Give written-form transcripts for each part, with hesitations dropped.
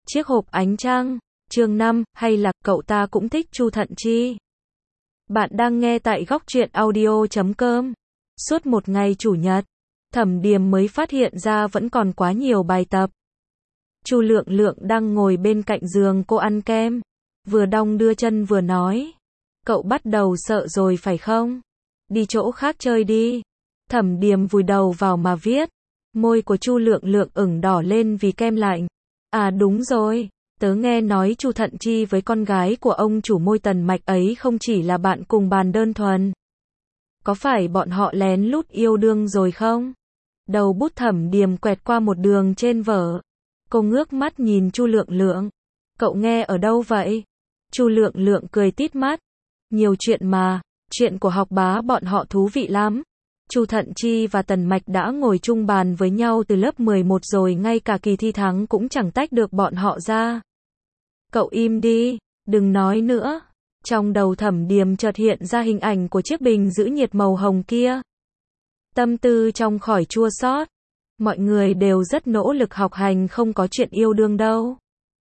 Chiếc hộp ánh trăng, chương 5, hay là cậu ta cũng thích Chu Thận Chi. Bạn đang nghe tại góc truyện audio.com. Suốt một ngày chủ nhật, Thẩm Điềm mới phát hiện ra vẫn còn quá nhiều bài tập. Chu Lượng Lượng đang ngồi bên cạnh giường cô ăn kem, vừa đong đưa chân vừa nói. Cậu bắt đầu sợ rồi phải không? Đi chỗ khác chơi đi. Thẩm Điềm vùi đầu vào mà viết. Môi của Chu Lượng Lượng ửng đỏ lên vì kem lạnh. À đúng rồi, tớ nghe nói Chu Thận Chi với con gái của ông chủ môi Tần Mạch ấy không chỉ là bạn cùng bàn đơn thuần. Có phải bọn họ lén lút yêu đương rồi không? Đầu bút Thẩm Điềm quẹt qua một đường trên vở. Cô ngước mắt nhìn Chu Lượng Lượng. Cậu nghe ở đâu vậy? Chu Lượng Lượng cười tít mắt. Nhiều chuyện mà, chuyện của học bá bọn họ thú vị lắm. Chu Thận Chi và Tần Mạch đã ngồi chung bàn với nhau từ lớp 11 rồi, ngay cả kỳ thi thắng cũng chẳng tách được bọn họ ra. Cậu im đi, đừng nói nữa. Trong đầu Thẩm Điềm chợt hiện ra hình ảnh của chiếc bình giữ nhiệt màu hồng kia. Tâm tư trong khỏi chua xót. Mọi người đều rất nỗ lực học hành, không có chuyện yêu đương đâu.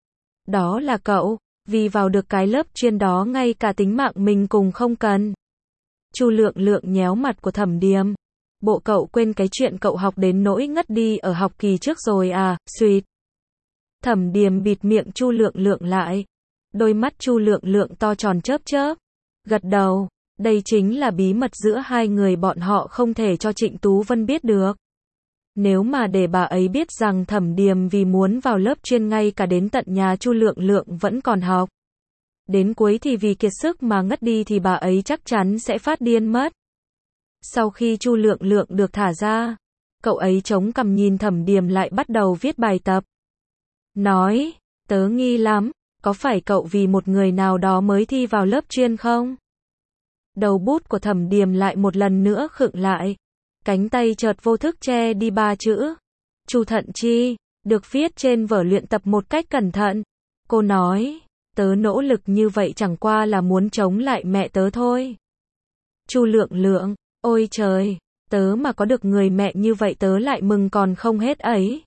Đó là cậu, vì vào được cái lớp chuyên đó ngay cả tính mạng mình cùng không cần. Chu Lượng Lượng nhéo mặt của Thẩm Điềm. Bộ cậu quên cái chuyện cậu học đến nỗi ngất đi ở học kỳ trước rồi à, suýt. Thẩm Điềm bịt miệng Chu Lượng Lượng lại. Đôi mắt Chu Lượng Lượng to tròn chớp chớp. Gật đầu, đây chính là bí mật giữa hai người bọn họ, không thể cho Trịnh Tú Vân biết được. Nếu mà để bà ấy biết rằng Thẩm Điềm vì muốn vào lớp chuyên ngay cả đến tận nhà Chu Lượng Lượng vẫn còn học. Đến cuối thì vì kiệt sức mà ngất đi thì bà ấy chắc chắn sẽ phát điên mất. Sau khi Chu Lượng Lượng được thả ra, cậu ấy chống cằm nhìn Thẩm Điềm lại bắt đầu viết bài tập. Nói, tớ nghi lắm, có phải cậu vì một người nào đó mới thi vào lớp chuyên không? Đầu bút của Thẩm Điềm lại một lần nữa khựng lại. Cánh tay chợt vô thức che đi ba chữ Chu Thận Chi, được viết trên vở luyện tập một cách cẩn thận. Cô nói, tớ nỗ lực như vậy chẳng qua là muốn chống lại mẹ tớ thôi. Chu Lượng Lượng, ôi trời, tớ mà có được người mẹ như vậy tớ lại mừng còn không hết ấy.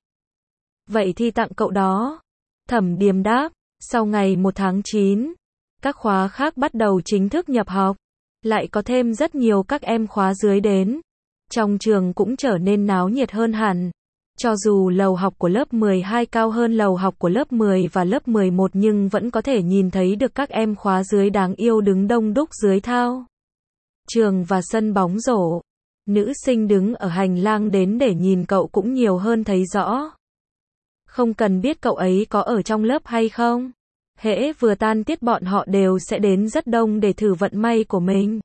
Vậy thì tặng cậu đó. Thẩm Điềm đáp. Sau ngày 1 tháng 9, các khóa khác bắt đầu chính thức nhập học. Lại có thêm rất nhiều các em khóa dưới đến. Trong trường cũng trở nên náo nhiệt hơn hẳn. Cho dù lầu học của lớp 12 cao hơn lầu học của lớp 10 và lớp 11 nhưng vẫn có thể nhìn thấy được các em khóa dưới đáng yêu đứng đông đúc dưới thao trường và sân bóng rổ. Nữ sinh đứng ở hành lang đến để nhìn cậu cũng nhiều hơn thấy rõ. Không cần biết cậu ấy có ở trong lớp hay không. Hễ vừa tan tiết bọn họ đều sẽ đến rất đông để thử vận may của mình.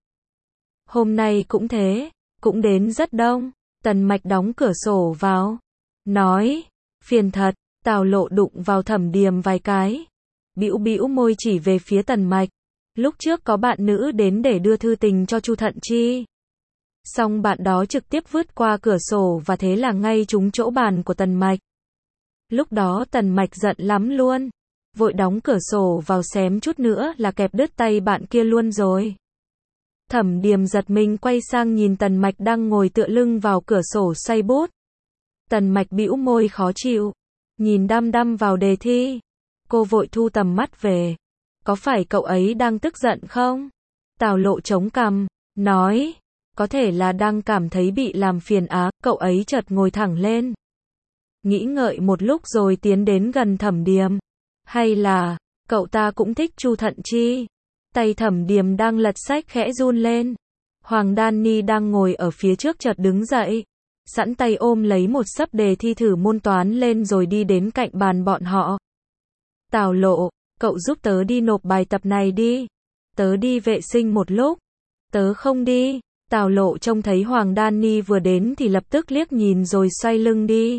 Hôm nay cũng thế, cũng đến rất đông. Tần Mạch đóng cửa sổ vào. Nói, phiền thật. Tào Lộ đụng vào Thẩm Điềm vài cái. Bĩu bĩu môi chỉ về phía Tần Mạch. Lúc trước có bạn nữ đến để đưa thư tình cho Chu Thận Chi. Xong bạn đó trực tiếp vứt qua cửa sổ và thế là ngay trúng chỗ bàn của Tần Mạch. Lúc đó Tần Mạch giận lắm luôn. Vội đóng cửa sổ vào, xém chút nữa là kẹp đứt tay bạn kia luôn rồi. Thẩm Điềm giật mình quay sang nhìn Tần Mạch đang ngồi tựa lưng vào cửa sổ xoay bút. Tần Mạch bĩu môi khó chịu, nhìn đăm đăm vào đề thi. Cô vội thu tầm mắt về. Có phải cậu ấy đang tức giận không? Tào Lộ chống cằm, nói, có thể là đang cảm thấy bị làm phiền á. Cậu ấy chợt ngồi thẳng lên. Nghĩ ngợi một lúc rồi tiến đến gần Thẩm Điềm. Hay là, cậu ta cũng thích Chu Thận Chi? Tay Thẩm Điềm đang lật sách khẽ run lên. Hoàng Đan Ni đang ngồi ở phía trước chợt đứng dậy. Sẵn tay ôm lấy một xấp đề thi thử môn toán lên rồi đi đến cạnh bàn bọn họ. Tào Lộ, cậu giúp tớ đi nộp bài tập này đi. Tớ đi vệ sinh một lúc. Tớ không đi. Tào Lộ trông thấy Hoàng Đan Ni vừa đến thì lập tức liếc nhìn rồi xoay lưng đi.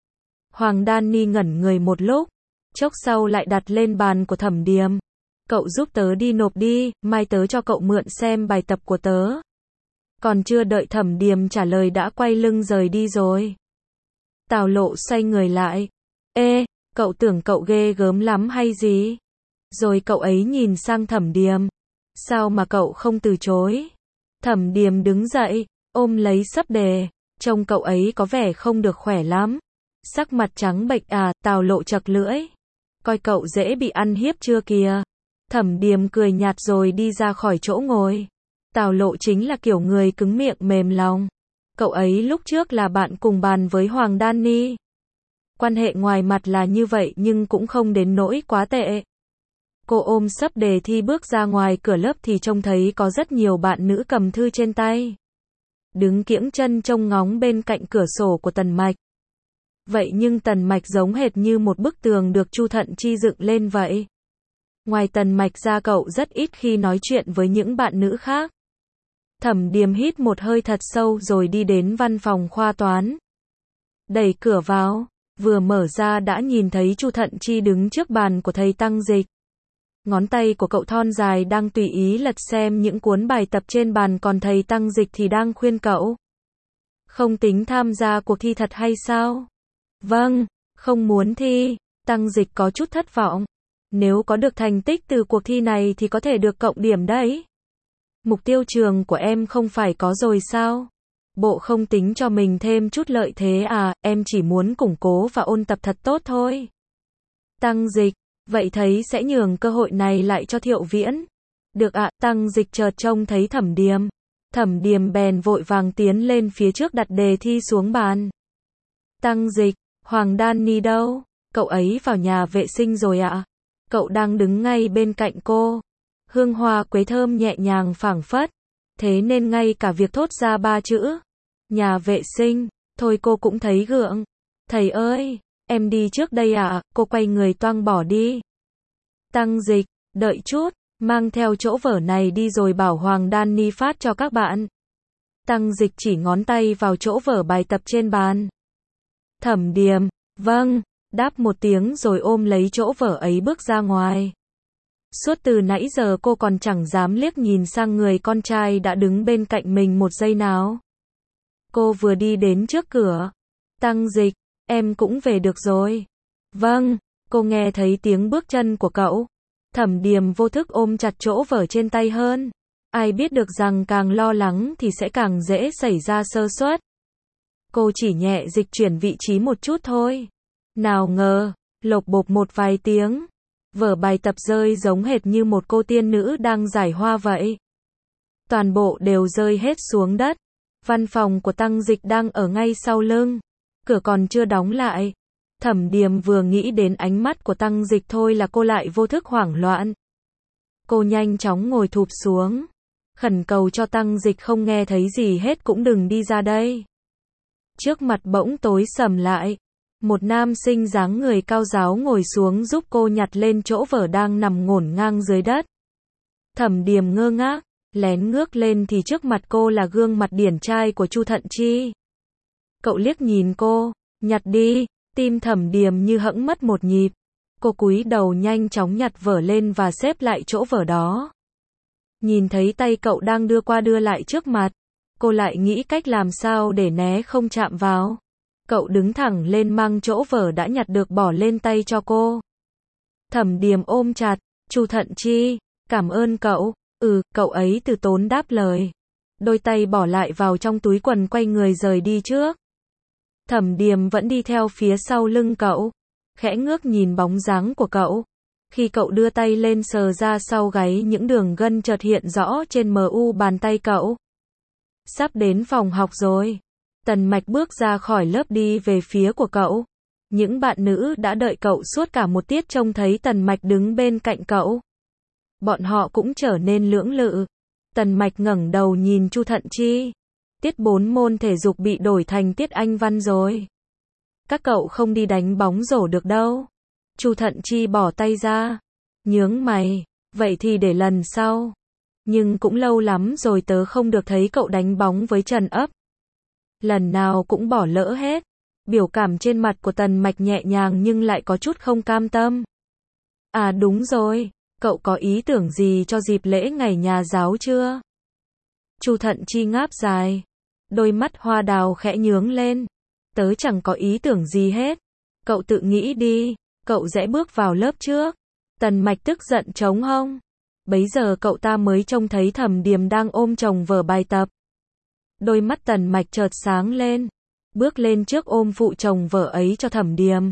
Hoàng Đan Ni ngẩn người một lúc. Chốc sau lại đặt lên bàn của Thẩm Điềm. Cậu giúp tớ đi nộp đi, mai tớ cho cậu mượn xem bài tập của tớ. Còn chưa đợi Thẩm Điềm trả lời đã quay lưng rời đi rồi. Tào Lộ xoay người lại. Ê, cậu tưởng cậu ghê gớm lắm hay gì? Rồi cậu ấy nhìn sang Thẩm Điềm. Sao mà cậu không từ chối? Thẩm Điềm đứng dậy, ôm lấy xấp đề. Trông cậu ấy có vẻ không được khỏe lắm. Sắc mặt trắng bệch à, Tào Lộ chật lưỡi. coi cậu dễ bị ăn hiếp chưa kìa. Thẩm Điềm cười nhạt rồi đi ra khỏi chỗ ngồi. Tào Lộ chính là kiểu người cứng miệng mềm lòng. Cậu ấy lúc trước là bạn cùng bàn với Hoàng Đan Ni. Quan hệ ngoài mặt là như vậy nhưng cũng không đến nỗi quá tệ. Cô ôm sấp đề thi bước ra ngoài cửa lớp thì trông thấy có rất nhiều bạn nữ cầm thư trên tay. Đứng kiễng chân trông ngóng bên cạnh cửa sổ của Tần Mạch. Vậy nhưng Tần Mạch giống hệt như một bức tường được Chu Thận Chi dựng lên vậy. Ngoài Tần Mạch ra cậu rất ít khi nói chuyện với những bạn nữ khác. Thẩm Điềm hít một hơi thật sâu rồi đi đến văn phòng khoa toán. Đẩy cửa vào, vừa mở ra đã nhìn thấy Chu Thận Chi đứng trước bàn của thầy Tăng Dịch. Ngón tay của cậu thon dài đang tùy ý lật xem những cuốn bài tập trên bàn, còn thầy Tăng Dịch thì đang khuyên cậu. Không tính tham gia cuộc thi thật hay sao? Vâng, không muốn thi. Tăng Dịch có chút thất vọng. Nếu có được thành tích từ cuộc thi này thì có thể được cộng điểm đấy. Mục tiêu trường của em không phải có rồi sao? Bộ không tính cho mình thêm chút lợi thế à, em chỉ muốn củng cố và ôn tập thật tốt thôi. Tăng Dịch, vậy thấy sẽ nhường cơ hội này lại cho Thiệu Viễn. Được ạ, Tăng Dịch chợt trông thấy Thẩm Điềm. Thẩm Điềm bèn vội vàng tiến lên phía trước đặt đề thi xuống bàn. Tăng Dịch, Hoàng Đan Ni đâu? Cậu ấy vào nhà vệ sinh rồi ạ. Cậu đang đứng ngay bên cạnh cô. Hương hoa quế thơm nhẹ nhàng phảng phất. Thế nên ngay cả việc thốt ra 3 chữ nhà vệ sinh, thôi cô cũng thấy gượng. Thầy ơi, em đi trước đây ạ. Cô quay người toang bỏ đi. Tăng Dịch, đợi chút, mang theo chỗ vở này đi rồi bảo Hoàng Đan Ni phát cho các bạn. Tăng Dịch chỉ ngón tay vào chỗ vở bài tập trên bàn. Thẩm Điềm, vâng, đáp một tiếng rồi ôm lấy chỗ vở ấy bước ra ngoài. Suốt từ nãy giờ cô còn chẳng dám liếc nhìn sang người con trai đã đứng bên cạnh mình một giây nào. Cô vừa đi đến trước cửa. Tăng Dịch, em cũng về được rồi. Vâng, cô nghe thấy tiếng bước chân của cậu. Thẩm Điềm vô thức ôm chặt chỗ vở trên tay hơn. Ai biết được rằng càng lo lắng thì sẽ càng dễ xảy ra sơ suất. Cô chỉ nhẹ dịch chuyển vị trí một chút thôi. Nào ngờ, lộp bộp một vài tiếng. Vở bài tập rơi giống hệt như một cô tiên nữ đang giải hoa vậy. Toàn bộ đều rơi hết xuống đất. Văn phòng của Tăng Dịch đang ở ngay sau lưng. Cửa còn chưa đóng lại. Thẩm Điềm vừa nghĩ đến ánh mắt của Tăng Dịch thôi là cô lại vô thức hoảng loạn. Cô nhanh chóng ngồi thụp xuống. Khẩn cầu cho Tăng Dịch không nghe thấy gì hết cũng đừng đi ra đây. Trước mặt bỗng tối sầm lại. Một nam sinh dáng người cao ráo ngồi xuống giúp cô nhặt lên chỗ vở đang nằm ngổn ngang dưới đất. Thẩm Điềm ngơ ngác, lén ngước lên thì trước mặt cô là gương mặt điển trai của Chu Thận Chi. Cậu liếc nhìn cô, nhặt đi, tim Thẩm Điềm như hẫng mất một nhịp. Cô cúi đầu nhanh chóng nhặt vở lên và xếp lại chỗ vở đó. Nhìn thấy tay cậu đang đưa qua đưa lại trước mặt, cô lại nghĩ cách làm sao để né không chạm vào. Cậu đứng thẳng lên mang chỗ vở đã nhặt được bỏ lên tay cho cô. Thẩm Điềm ôm chặt, Chu Thận Chi, cảm ơn cậu. Cậu ấy từ tốn đáp lời. Đôi tay bỏ lại vào trong túi quần quay người rời đi trước. Thẩm Điềm vẫn đi theo phía sau lưng cậu. Khẽ ngước nhìn bóng dáng của cậu. Khi cậu đưa tay lên sờ ra sau gáy những đường gân chợt hiện rõ trên mu bàn tay cậu. Sắp đến phòng học rồi. Tần Mạch bước ra khỏi lớp đi về phía của cậu. Những bạn nữ đã đợi cậu suốt cả một tiết trông thấy Tần Mạch đứng bên cạnh cậu. Bọn họ cũng trở nên lưỡng lự. Tần Mạch ngẩng đầu nhìn Chu Thận Chi. Tiết 4 môn thể dục bị đổi thành tiết Anh văn rồi. Các cậu không đi đánh bóng rổ được đâu. Chu Thận Chi bỏ tay ra. Nhướng mày. Vậy thì để lần sau. Nhưng cũng lâu lắm rồi tớ không được thấy cậu đánh bóng với Trần Ấp. Lần nào cũng bỏ lỡ hết. Biểu cảm trên mặt của Tần Mạch nhẹ nhàng nhưng lại có chút không cam tâm. À đúng rồi, cậu có ý tưởng gì cho dịp lễ ngày nhà giáo chưa? Chu Thận Chi ngáp dài. Đôi mắt hoa đào khẽ nhướng lên. Tớ chẳng có ý tưởng gì hết. Cậu tự nghĩ đi, cậu rẽ bước vào lớp trước. Tần Mạch tức giận trống hông. Bấy giờ cậu ta mới trông thấy Thẩm Điềm đang ôm chồng vở bài tập. Đôi mắt Tần Mạch chợt sáng lên. Bước lên trước ôm phụ chồng vợ ấy cho Thẩm Điềm.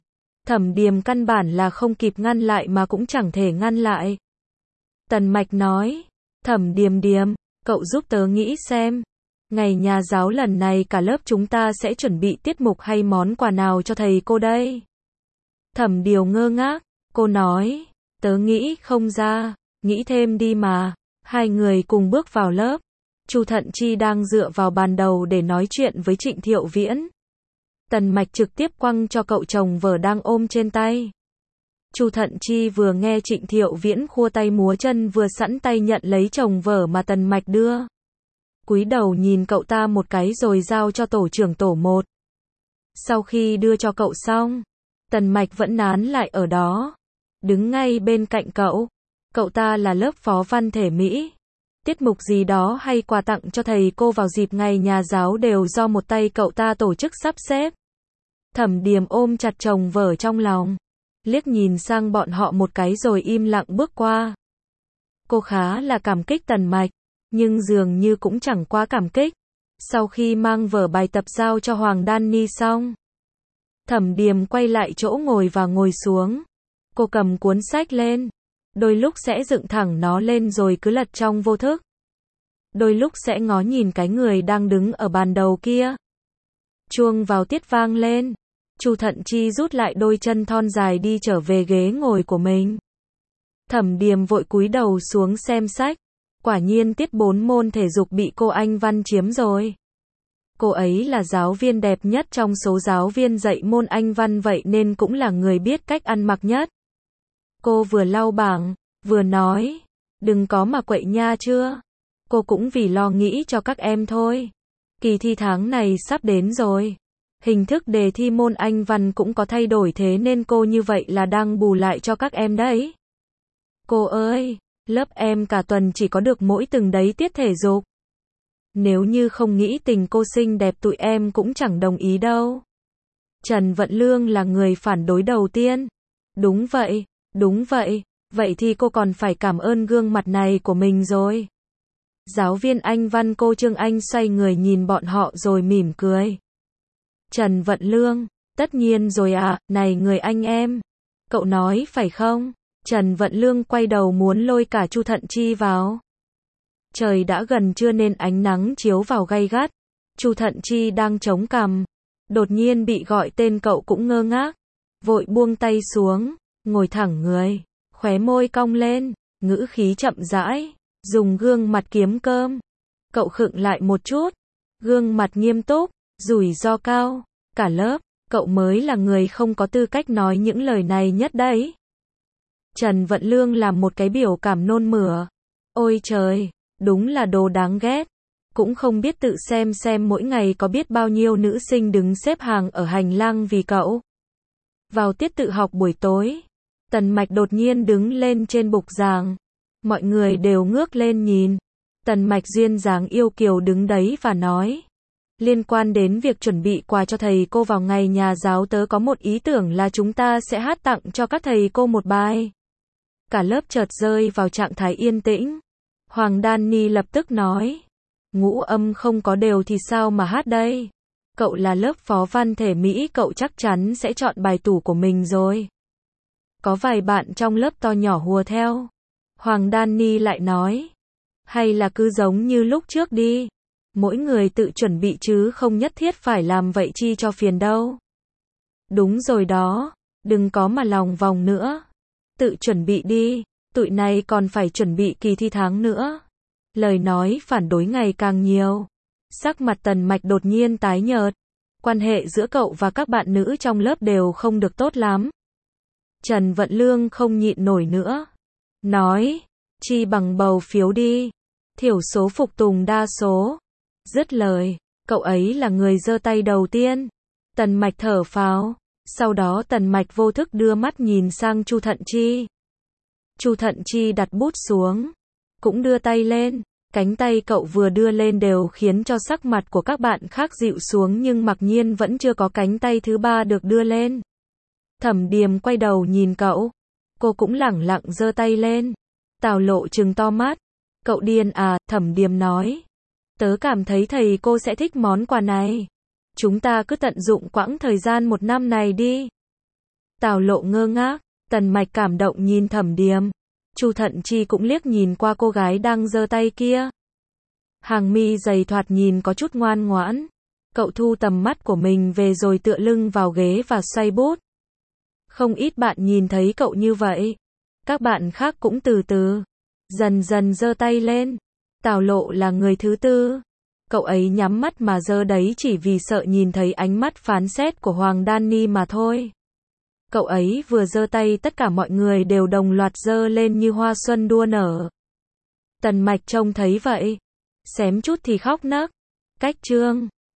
Thẩm Điềm căn bản là không kịp ngăn lại mà cũng chẳng thể ngăn lại. Tần Mạch nói, Thẩm Điềm Điềm, cậu giúp tớ nghĩ xem. Ngày nhà giáo lần này cả lớp chúng ta sẽ chuẩn bị tiết mục hay món quà nào cho thầy cô đây? Thẩm Điều ngơ ngác, cô nói, tớ nghĩ không ra, nghĩ thêm đi mà. Hai người cùng bước vào lớp. Chu Thận Chi đang dựa vào bàn đầu để nói chuyện với Trịnh Thiệu Viễn. Tần Mạch trực tiếp quăng cho cậu chồng vở đang ôm trên tay. Chu Thận Chi vừa nghe Trịnh Thiệu Viễn khua tay múa chân vừa sẵn tay nhận lấy chồng vở mà Tần Mạch đưa. Cúi đầu nhìn cậu ta một cái rồi giao cho tổ trưởng tổ 1. Sau khi đưa cho cậu xong, Tần Mạch vẫn nán lại ở đó, đứng ngay bên cạnh cậu. Cậu ta là lớp phó văn thể Mỹ. Tiết mục gì đó hay quà tặng cho thầy cô vào dịp ngày nhà giáo đều do một tay cậu ta tổ chức sắp xếp. Thẩm Điềm ôm chặt chồng vở trong lòng, liếc nhìn sang bọn họ một cái rồi im lặng bước qua. Cô khá là cảm kích Tần Mạch, nhưng dường như cũng chẳng quá cảm kích. Sau khi mang vở bài tập giao cho Hoàng Đan Ni xong, Thẩm Điềm quay lại chỗ ngồi và ngồi xuống. Cô cầm cuốn sách lên, đôi lúc sẽ dựng thẳng nó lên rồi cứ lật trong vô thức. Đôi lúc sẽ ngó nhìn cái người đang đứng ở bàn đầu kia. Chuông vào tiết vang lên. Chu Thận Chi rút lại đôi chân thon dài đi trở về ghế ngồi của mình. Thẩm Điềm vội cúi đầu xuống xem sách. Quả nhiên tiết 4 môn thể dục bị cô Anh Văn chiếm rồi. Cô ấy là giáo viên đẹp nhất trong số giáo viên dạy môn Anh Văn vậy nên cũng là người biết cách ăn mặc nhất. Cô vừa lau bảng, vừa nói, đừng có mà quậy nha chưa. Cô cũng vì lo nghĩ cho các em thôi. Kỳ thi tháng này sắp đến rồi. Hình thức đề thi môn Anh Văn cũng có thay đổi thế nên cô như vậy là đang bù lại cho các em đấy. Cô ơi, lớp em cả tuần chỉ có được mỗi từng đấy tiết thể dục. Nếu như không nghĩ tình cô xinh đẹp tụi em cũng chẳng đồng ý đâu. Trần Vận Lương là người phản đối đầu tiên. Đúng vậy, vậy thì cô còn phải cảm ơn gương mặt này của mình rồi. Giáo viên Anh Văn cô Trương Anh xoay người nhìn bọn họ rồi mỉm cười. Trần Vận Lương, tất nhiên rồi ạ, này người anh em. Cậu nói phải không? Trần Vận Lương quay đầu muốn lôi cả Chu Thận Chi vào. Trời đã gần trưa nên ánh nắng chiếu vào gay gắt. Chu Thận Chi đang chống cằm. Đột nhiên bị gọi tên cậu cũng ngơ ngác. Vội buông tay xuống, ngồi thẳng người, khóe môi cong lên, ngữ khí chậm rãi, dùng gương mặt kiếm cơm. Cậu khựng lại một chút, gương mặt nghiêm túc, rủi ro cao, cả lớp, cậu mới là người không có tư cách nói những lời này nhất đấy. Trần Vận Lương làm một cái biểu cảm nôn mửa. Ôi trời, đúng là đồ đáng ghét. Cũng không biết tự xem mỗi ngày có biết bao nhiêu nữ sinh đứng xếp hàng ở hành lang vì cậu. Vào tiết tự học buổi tối, Tần Mạch đột nhiên đứng lên trên bục giảng. Mọi người đều ngước lên nhìn. Tần Mạch duyên dáng yêu kiều đứng đấy và nói. Liên quan đến việc chuẩn bị quà cho thầy cô vào ngày nhà giáo tớ có một ý tưởng là chúng ta sẽ hát tặng cho các thầy cô một bài. Cả lớp chợt rơi vào trạng thái yên tĩnh. Hoàng Đan Ni lập tức nói. Ngũ âm không có đều thì sao mà hát đây? Cậu là lớp phó văn thể Mỹ, cậu chắc chắn sẽ chọn bài tủ của mình rồi. Có vài bạn trong lớp to nhỏ hùa theo. Hoàng Đan Ni lại nói. Hay là cứ giống như lúc trước đi. Mỗi người tự chuẩn bị chứ không nhất thiết phải làm vậy chi cho phiền đâu. Đúng rồi đó, đừng có mà lòng vòng nữa. Tự chuẩn bị đi, tụi này còn phải chuẩn bị kỳ thi tháng nữa. Lời nói phản đối ngày càng nhiều. Sắc mặt Tần Mạch đột nhiên tái nhợt. Quan hệ giữa cậu và các bạn nữ trong lớp đều không được tốt lắm. Trần Vận Lương không nhịn nổi nữa. Nói, chi bằng bầu phiếu đi. Thiểu số phục tùng đa số. Dứt lời, cậu ấy là người giơ tay đầu tiên. Tần Mạch thở phào. Sau đó Tần Mạch vô thức đưa mắt nhìn sang Chu Thận Chi. Chu Thận Chi đặt bút xuống. Cũng đưa tay lên. Cánh tay cậu vừa đưa lên đều khiến cho sắc mặt của các bạn khác dịu xuống nhưng mặc nhiên vẫn chưa có cánh tay thứ ba được đưa lên. Thẩm Điềm quay đầu nhìn cậu. Cô cũng lẳng lặng giơ tay lên. Tào Lộ trừng to mắt. Cậu điên à, Thẩm Điềm nói. Tớ cảm thấy thầy cô sẽ thích món quà này. Chúng ta cứ tận dụng quãng thời gian 1 năm này đi. Tào Lộ ngơ ngác, Tần Mạch cảm động nhìn Thẩm Điềm. Chu Thận Chi cũng liếc nhìn qua cô gái đang giơ tay kia. Hàng mi dày thoạt nhìn có chút ngoan ngoãn. Cậu thu tầm mắt của mình về rồi tựa lưng vào ghế và xoay bút. Không ít bạn nhìn thấy cậu như vậy. Các bạn khác cũng từ từ, dần dần giơ tay lên. Tào Lộ là người thứ tư. Cậu ấy nhắm mắt mà giơ đấy chỉ vì sợ nhìn thấy ánh mắt phán xét của Hoàng Đan Ni mà thôi. Cậu ấy vừa giơ tay tất cả mọi người đều đồng loạt giơ lên như hoa xuân đua nở. Tần Mạch trông thấy vậy, xém chút thì khóc nấc. Cách chương